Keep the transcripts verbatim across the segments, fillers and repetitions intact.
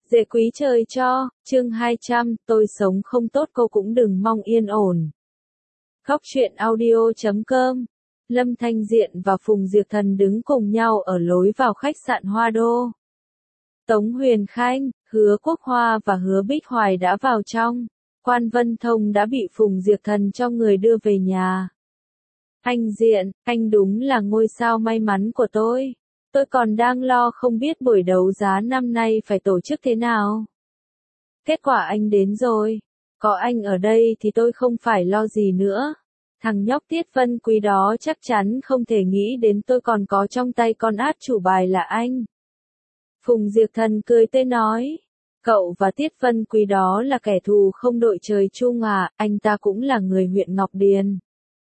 Dễ quý trời cho, chương hai trăm, tôi sống không tốt cô cũng đừng mong yên ổn. Khóc chuyện audio chấm com. Lâm Thanh Diện và Phùng Diệp Thần đứng cùng nhau ở lối vào khách sạn Hoa Đô. Tống Huyền Khanh, Hứa Quốc Hoa và Hứa Bích Hoài đã vào trong. Quan Vân Thông đã bị Phùng Diệp Thần cho người đưa về nhà. Anh Diện, anh đúng là ngôi sao may mắn của tôi. Tôi còn đang lo không biết buổi đấu giá năm nay phải tổ chức thế nào. Kết quả anh đến rồi. Có anh ở đây thì tôi không phải lo gì nữa. Thằng nhóc Tiết Vân Quý đó chắc chắn không thể nghĩ đến tôi còn có trong tay con át chủ bài là anh. Phùng Diệp Thần cười tươi nói. Cậu và Tiết Vân Quý đó là kẻ thù không đội trời chung à, anh ta cũng là người huyện Ngọc Điền.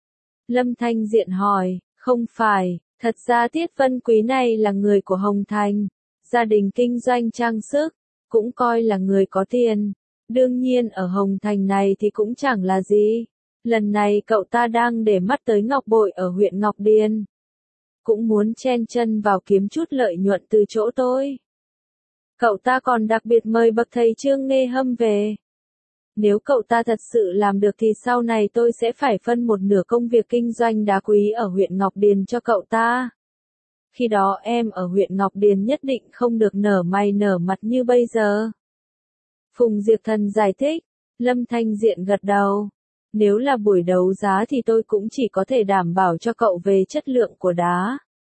Lâm Thanh Diện hỏi, không phải. Thật ra Tiết Vân Quý này là người của Hồng Thành, gia đình kinh doanh trang sức, cũng coi là người có tiền. Đương nhiên ở Hồng Thành này thì cũng chẳng là gì. Lần này cậu ta đang để mắt tới ngọc bội ở huyện Ngọc Điền. Cũng muốn chen chân vào kiếm chút lợi nhuận từ chỗ tôi. Cậu ta còn đặc biệt mời bậc thầy Trương Nghê Hâm về. Nếu cậu ta thật sự làm được thì sau này tôi sẽ phải phân một nửa công việc kinh doanh đá quý ở huyện Ngọc Điền cho cậu ta. Khi đó em ở huyện Ngọc Điền nhất định không được nở mày nở mặt như bây giờ. Phùng Diệp Thần giải thích, Lâm Thanh Diện gật đầu. Nếu là buổi đấu giá thì tôi cũng chỉ có thể đảm bảo cho cậu về chất lượng của đá.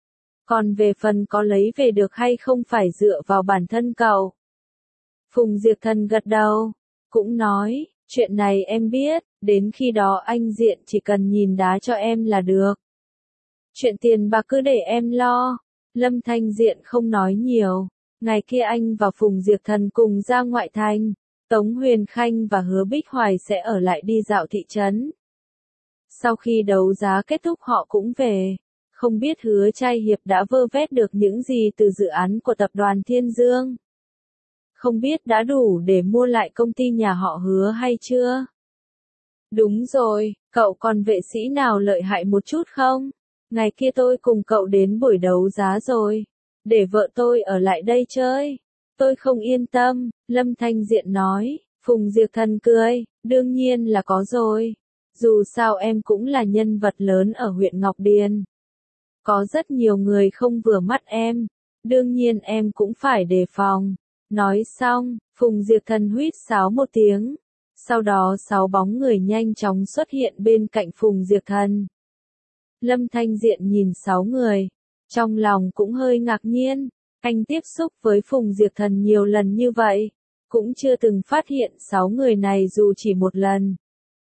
Còn về phần có lấy về được hay không phải dựa vào bản thân cậu. Phùng Diệp Thần gật đầu. Cũng nói, chuyện này em biết, đến khi đó anh Diện chỉ cần nhìn đá cho em là được. Chuyện tiền bạc cứ để em lo. Lâm Thanh Diện không nói nhiều. Ngày kia anh và Phùng Diệp Thần cùng ra ngoại thành. Tống Huyền Khanh và Hứa Bích Hoài sẽ ở lại đi dạo thị trấn. Sau khi đấu giá kết thúc họ cũng về. Không biết Hứa Trai Hiệp đã vơ vét được những gì từ dự án của tập đoàn Thiên Dương. Không biết đã đủ để mua lại công ty nhà họ Hứa hay chưa? Đúng rồi, cậu còn vệ sĩ nào lợi hại một chút không? Ngày kia tôi cùng cậu đến buổi đấu giá rồi. Để vợ tôi ở lại đây chơi. Tôi không yên tâm, Lâm Thanh Diện nói. Phùng Diệp Thần cười, đương nhiên là có rồi. Dù sao em cũng là nhân vật lớn ở huyện Ngọc Điền. Có rất nhiều người không vừa mắt em. Đương nhiên em cũng phải đề phòng. Nói xong, Phùng Diệp Thần huýt sáo một tiếng. Sau đó sáu bóng người nhanh chóng xuất hiện bên cạnh Phùng Diệp Thần. Lâm Thanh Diện nhìn sáu người. Trong lòng cũng hơi ngạc nhiên. Anh tiếp xúc với Phùng Diệp Thần nhiều lần như vậy. Cũng chưa từng phát hiện sáu người này dù chỉ một lần.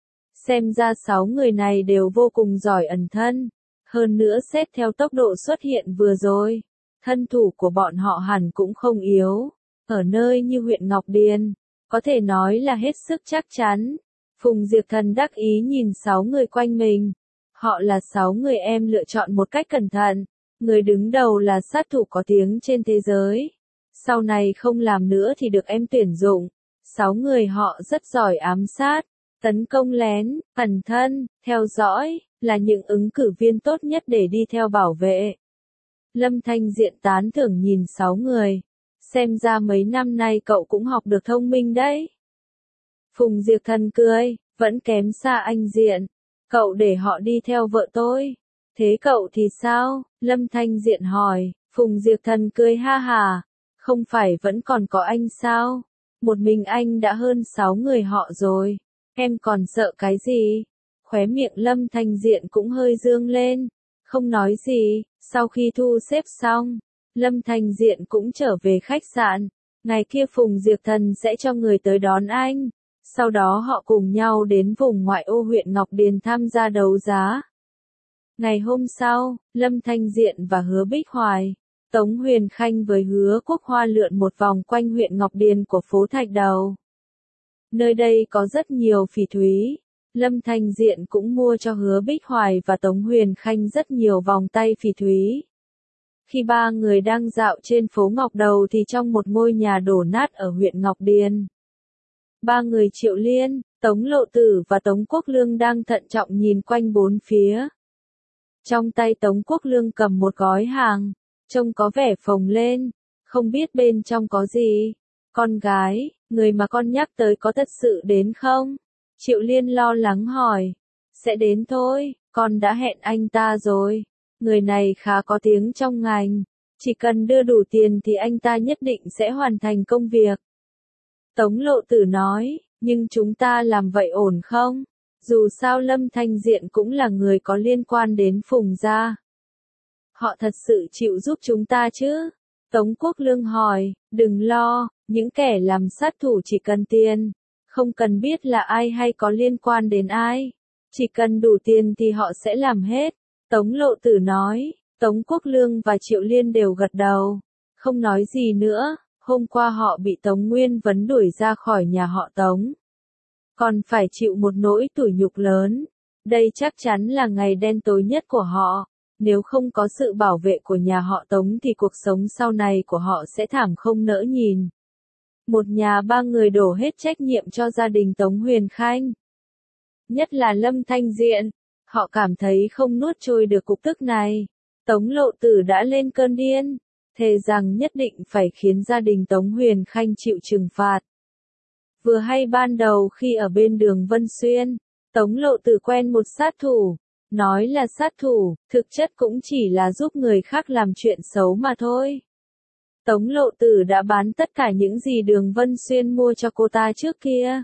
Xem ra sáu người này đều vô cùng giỏi ẩn thân. Hơn nữa xét theo tốc độ xuất hiện vừa rồi. Thân thủ của bọn họ hẳn cũng không yếu. Ở nơi như huyện Ngọc Điền, có thể nói là hết sức chắc chắn. Phùng Diệp Thần đắc ý nhìn sáu người quanh mình. Họ là sáu người em lựa chọn một cách cẩn thận. Người đứng đầu là sát thủ có tiếng trên thế giới. Sau này không làm nữa thì được em tuyển dụng. Sáu người họ rất giỏi ám sát, tấn công lén, ẩn thân, theo dõi, là những ứng cử viên tốt nhất để đi theo bảo vệ. Lâm Thanh Diện tán thưởng nhìn sáu người. Xem ra mấy năm nay cậu cũng học được thông minh đấy. Phùng Diệp Thần cười, vẫn kém xa anh Diện. Cậu để họ đi theo vợ tôi. Thế cậu thì sao? Lâm Thanh Diện hỏi. Phùng Diệp Thần cười ha hà. Không phải vẫn còn có anh sao? Một mình anh đã hơn sáu người họ rồi. Em còn sợ cái gì? Khóe miệng Lâm Thanh Diện cũng hơi dương lên. Không nói gì. Sau khi thu xếp xong, Lâm Thanh Diện cũng trở về khách sạn. Ngày kia Phùng Diệp Thần sẽ cho người tới đón anh. Sau đó họ cùng nhau đến vùng ngoại ô huyện Ngọc Điền tham gia đấu giá. Ngày hôm sau, Lâm Thanh Diện và Hứa Bích Hoài, Tống Huyền Khanh với Hứa Quốc Hoa lượn một vòng quanh huyện Ngọc Điền của phố Thạch Đầu. Nơi đây có rất nhiều phỉ thúy. Lâm Thanh Diện cũng mua cho Hứa Bích Hoài và Tống Huyền Khanh rất nhiều vòng tay phỉ thúy. Khi ba người đang dạo trên phố Ngọc Đầu thì trong một ngôi nhà đổ nát ở huyện Ngọc Điền. Ba người Triệu Liên, Tống Lộ Tử và Tống Quốc Lương đang thận trọng nhìn quanh bốn phía. Trong tay Tống Quốc Lương cầm một gói hàng, trông có vẻ phồng lên, không biết bên trong có gì. Con gái, người mà con nhắc tới có thật sự đến không? Triệu Liên lo lắng hỏi. Sẽ đến thôi, con đã hẹn anh ta rồi. Người này khá có tiếng trong ngành. Chỉ cần đưa đủ tiền thì anh ta nhất định sẽ hoàn thành công việc. Tống Lộ Tử nói, nhưng chúng ta làm vậy ổn không? Dù sao Lâm Thanh Diện cũng là người có liên quan đến Phùng gia. Họ thật sự chịu giúp chúng ta chứ? Tống Quốc Lương hỏi, đừng lo, những kẻ làm sát thủ chỉ cần tiền. Không cần biết là ai hay có liên quan đến ai. Chỉ cần đủ tiền thì họ sẽ làm hết. Tống Lộ Tử nói, Tống Quốc Lương và Triệu Liên đều gật đầu. Không nói gì nữa, hôm qua họ bị Tống Nguyên Vấn đuổi ra khỏi nhà họ Tống. Còn phải chịu một nỗi tủi nhục lớn. Đây chắc chắn là ngày đen tối nhất của họ. Nếu không có sự bảo vệ của nhà họ Tống thì cuộc sống sau này của họ sẽ thảm không nỡ nhìn. Một nhà ba người đổ hết trách nhiệm cho gia đình Tống Huyền Khanh. Nhất là Lâm Thanh Diện, họ cảm thấy không nuốt trôi được cục tức này. Tống Lộ Tử đã lên cơn điên, thề rằng nhất định phải khiến gia đình Tống Huyền Khanh chịu trừng phạt. Vừa hay ban đầu khi ở bên đường Vân Xuyên, Tống Lộ Tử quen một sát thủ. Nói là sát thủ, thực chất cũng chỉ là giúp người khác làm chuyện xấu mà thôi. Tống Lộ Tử đã bán tất cả những gì đường Vân Xuyên mua cho cô ta trước kia.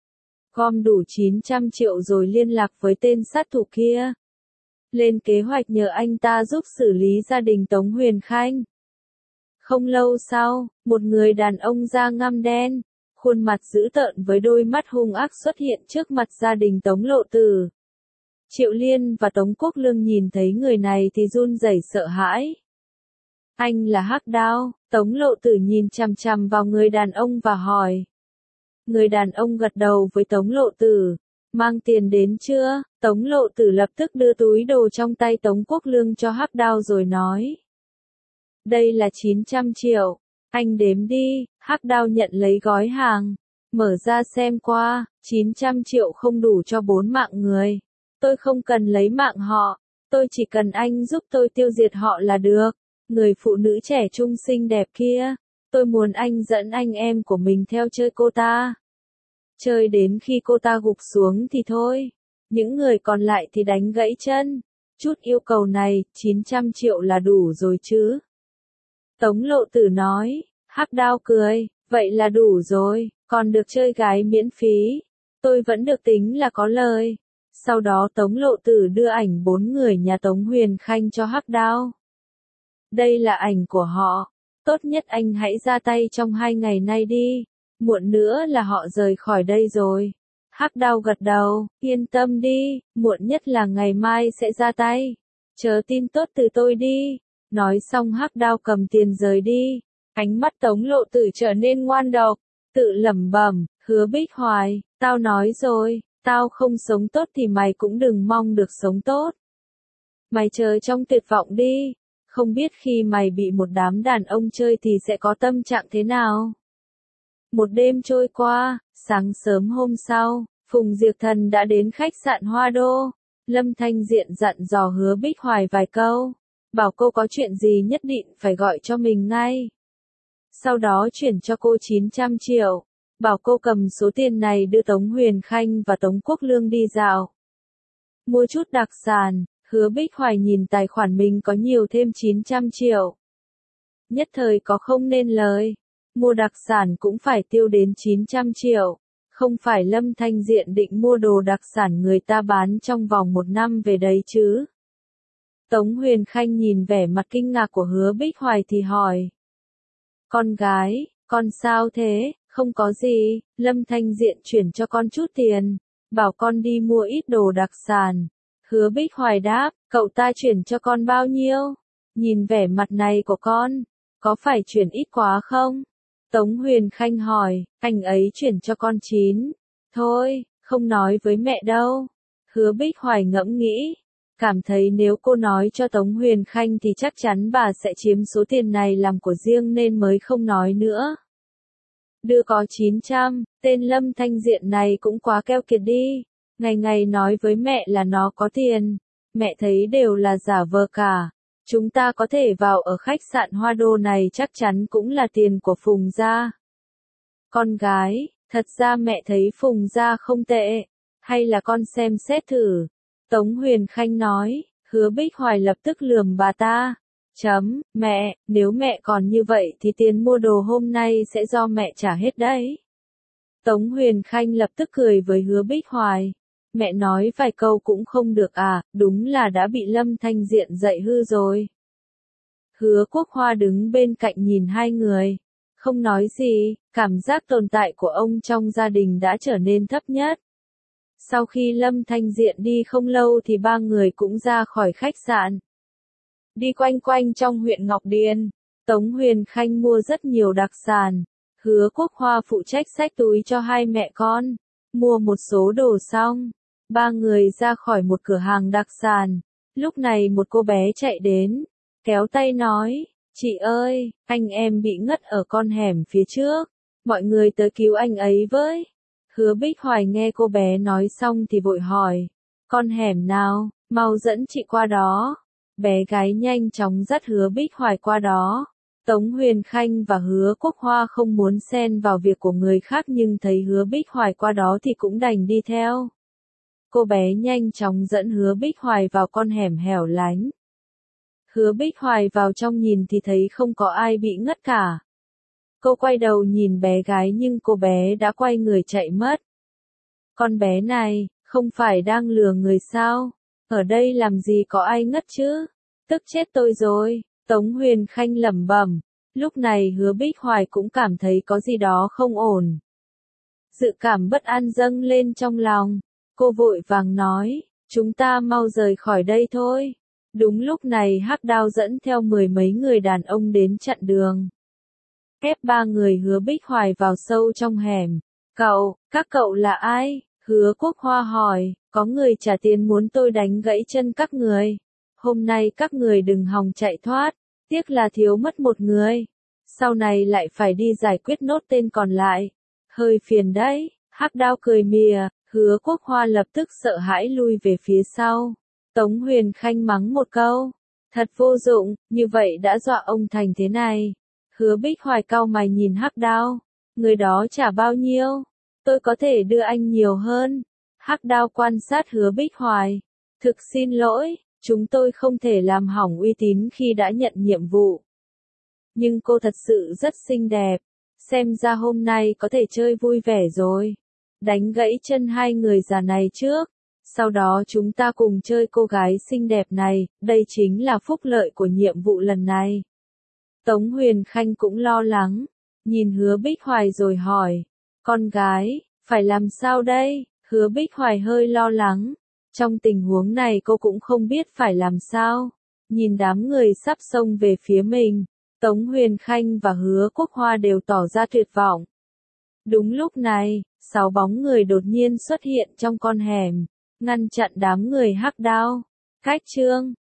Gom đủ chín trăm triệu rồi liên lạc với tên sát thủ kia. Lên kế hoạch nhờ anh ta giúp xử lý gia đình Tống Huyền Khanh. Không lâu sau, một người đàn ông da ngăm đen, khuôn mặt dữ tợn với đôi mắt hung ác xuất hiện trước mặt gia đình Tống Lộ Tử. Triệu Liên và Tống Quốc Lương nhìn thấy người này thì run rẩy sợ hãi. Anh là Hắc Đao, Tống Lộ Tử nhìn chằm chằm vào người đàn ông và hỏi. Người đàn ông gật đầu với Tống Lộ Tử. Mang tiền đến chưa? Tống Lộ Tử lập tức đưa túi đồ trong tay Tống Quốc Lương cho Hắc Đao rồi nói. Đây là chín trăm triệu. Anh đếm đi. Hắc Đao nhận lấy gói hàng. Mở ra xem qua. chín trăm triệu không đủ cho bốn mạng người. Tôi không cần lấy mạng họ. Tôi chỉ cần anh giúp tôi tiêu diệt họ là được. Người phụ nữ trẻ trung xinh đẹp kia. Tôi muốn anh dẫn anh em của mình theo chơi cô ta. Chơi đến khi cô ta gục xuống thì thôi. Những người còn lại thì đánh gãy chân. Chút yêu cầu này, chín trăm triệu là đủ rồi chứ. Tống Lộ Tử nói. Hắc Đao cười. Vậy là đủ rồi. Còn được chơi gái miễn phí. Tôi vẫn được tính là có lời. Sau đó Tống Lộ Tử đưa ảnh bốn người nhà Tống Huyền Khanh cho Hắc Đao. Đây là ảnh của họ. Tốt nhất anh hãy ra tay trong hai ngày nay đi. Muộn nữa là họ rời khỏi đây rồi. Hắc Đao gật đầu, yên tâm đi, muộn nhất là ngày mai sẽ ra tay. Chờ tin tốt từ tôi đi. Nói xong Hắc Đao cầm tiền rời đi. Ánh mắt Tống Lộ Tử trở nên ngoan độc, tự lẩm bẩm, Hứa Bích Hoài, tao nói rồi, tao không sống tốt thì mày cũng đừng mong được sống tốt. Mày chờ trong tuyệt vọng đi. Không biết khi mày bị một đám đàn ông chơi thì sẽ có tâm trạng thế nào. Một đêm trôi qua, sáng sớm hôm sau, Phùng Diệp Thần đã đến khách sạn Hoa Đô. Lâm Thanh Diện dặn dò Hứa Bích Hoài vài câu, bảo cô có chuyện gì nhất định phải gọi cho mình ngay. Sau đó chuyển cho cô chín trăm triệu, bảo cô cầm số tiền này đưa Tống Huyền Khanh và Tống Quốc Lương đi dạo. Mua chút đặc sản. Hứa Bích Hoài nhìn tài khoản mình có nhiều thêm chín trăm triệu. Nhất thời có không nên lời. Mua đặc sản cũng phải tiêu đến chín trăm triệu. Không phải Lâm Thanh Diện định mua đồ đặc sản người ta bán trong vòng một năm về đấy chứ. Tống Huyền Khanh nhìn vẻ mặt kinh ngạc của Hứa Bích Hoài thì hỏi. Con gái, con sao thế? Không có gì, Lâm Thanh Diện chuyển cho con chút tiền. Bảo con đi mua ít đồ đặc sản. Hứa Bích Hoài đáp, cậu ta chuyển cho con bao nhiêu? Nhìn vẻ mặt này của con, có phải chuyển ít quá không? Tống Huyền Khanh hỏi, anh ấy chuyển cho con chín. Thôi, không nói với mẹ đâu. Hứa Bích Hoài ngẫm nghĩ, cảm thấy nếu cô nói cho Tống Huyền Khanh thì chắc chắn bà sẽ chiếm số tiền này làm của riêng nên mới không nói nữa. Đưa có chín trăm, tên Lâm Thanh Diện này cũng quá keo kiệt đi. Ngày ngày nói với mẹ là nó có tiền, mẹ thấy đều là giả vờ cả. Chúng ta có thể vào ở khách sạn Hoa Đô này chắc chắn cũng là tiền của Phùng gia. Con gái, thật ra mẹ thấy Phùng gia không tệ, hay là con xem xét thử. Tống Huyền Khanh nói, Hứa Bích Hoài lập tức lườm bà ta. Chấm, mẹ, nếu mẹ còn như vậy thì tiền mua đồ hôm nay sẽ do mẹ trả hết đấy. Tống Huyền Khanh lập tức cười với Hứa Bích Hoài. Mẹ nói vài câu cũng không được à, đúng là đã bị Lâm Thanh Diện dạy hư rồi. Hứa Quốc Hoa đứng bên cạnh nhìn hai người, không nói gì, cảm giác tồn tại của ông trong gia đình đã trở nên thấp nhất. Sau khi Lâm Thanh Diện đi không lâu thì ba người cũng ra khỏi khách sạn. Đi quanh quanh trong huyện Ngọc Điền, Tống Huyền Khanh mua rất nhiều đặc sản. Hứa Quốc Hoa phụ trách xách túi cho hai mẹ con, mua một số đồ xong. Ba người ra khỏi một cửa hàng đặc sản. Lúc này một cô bé chạy đến, kéo tay nói, chị ơi, anh em bị ngất ở con hẻm phía trước, mọi người tới cứu anh ấy với. Hứa Bích Hoài nghe cô bé nói xong thì vội hỏi, con hẻm nào, mau dẫn chị qua đó. Bé gái nhanh chóng dắt Hứa Bích Hoài qua đó. Tống Huyền Khanh và Hứa Quốc Hoa không muốn xen vào việc của người khác nhưng thấy Hứa Bích Hoài qua đó thì cũng đành đi theo. Cô bé nhanh chóng dẫn Hứa Bích Hoài vào con hẻm hẻo lánh. Hứa Bích Hoài vào trong nhìn thì thấy không có ai bị ngất cả. Cô quay đầu nhìn bé gái nhưng cô bé đã quay người chạy mất. Con bé này, không phải đang lừa người sao? Ở đây làm gì có ai ngất chứ? Tức chết tôi rồi, Tống Huyền Khanh lẩm bẩm. Lúc này Hứa Bích Hoài cũng cảm thấy có gì đó không ổn. Dự cảm bất an dâng lên trong lòng. Cô vội vàng nói, chúng ta mau rời khỏi đây thôi. Đúng lúc này Hắc Đao dẫn theo mười mấy người đàn ông đến chặn đường. Ép ba người Hứa Bích Hoài vào sâu trong hẻm. Cậu, các cậu là ai? Hứa Quốc Hoa hỏi, có người trả tiền muốn tôi đánh gãy chân các người. Hôm nay các người đừng hòng chạy thoát, tiếc là thiếu mất một người. Sau này lại phải đi giải quyết nốt tên còn lại. Hơi phiền đấy, Hắc Đao cười mỉa, Hứa Quốc Hoa lập tức sợ hãi lui về phía sau. Tống Huyền Khanh mắng một câu, thật vô dụng, như vậy đã dọa ông thành thế này. Hứa Bích Hoài cau mày nhìn Hắc Đao, người đó trả bao nhiêu? Tôi có thể đưa anh nhiều hơn. Hắc Đao quan sát Hứa Bích Hoài, thực xin lỗi, chúng tôi không thể làm hỏng uy tín khi đã nhận nhiệm vụ. Nhưng cô thật sự rất xinh đẹp, xem ra hôm nay có thể chơi vui vẻ rồi. Đánh gãy chân hai người già này trước, sau đó chúng ta cùng chơi cô gái xinh đẹp này, đây chính là phúc lợi của nhiệm vụ lần này. Tống Huyền Khanh cũng lo lắng, nhìn Hứa Bích Hoài rồi hỏi, con gái, phải làm sao đây? Hứa Bích Hoài hơi lo lắng, trong tình huống này cô cũng không biết phải làm sao. Nhìn đám người sắp xông về phía mình, Tống Huyền Khanh và Hứa Quốc Hoa đều tỏ ra tuyệt vọng. Đúng lúc này, sáu bóng người đột nhiên xuất hiện trong con hẻm, ngăn chặn đám người Hắc Đao. Cách chương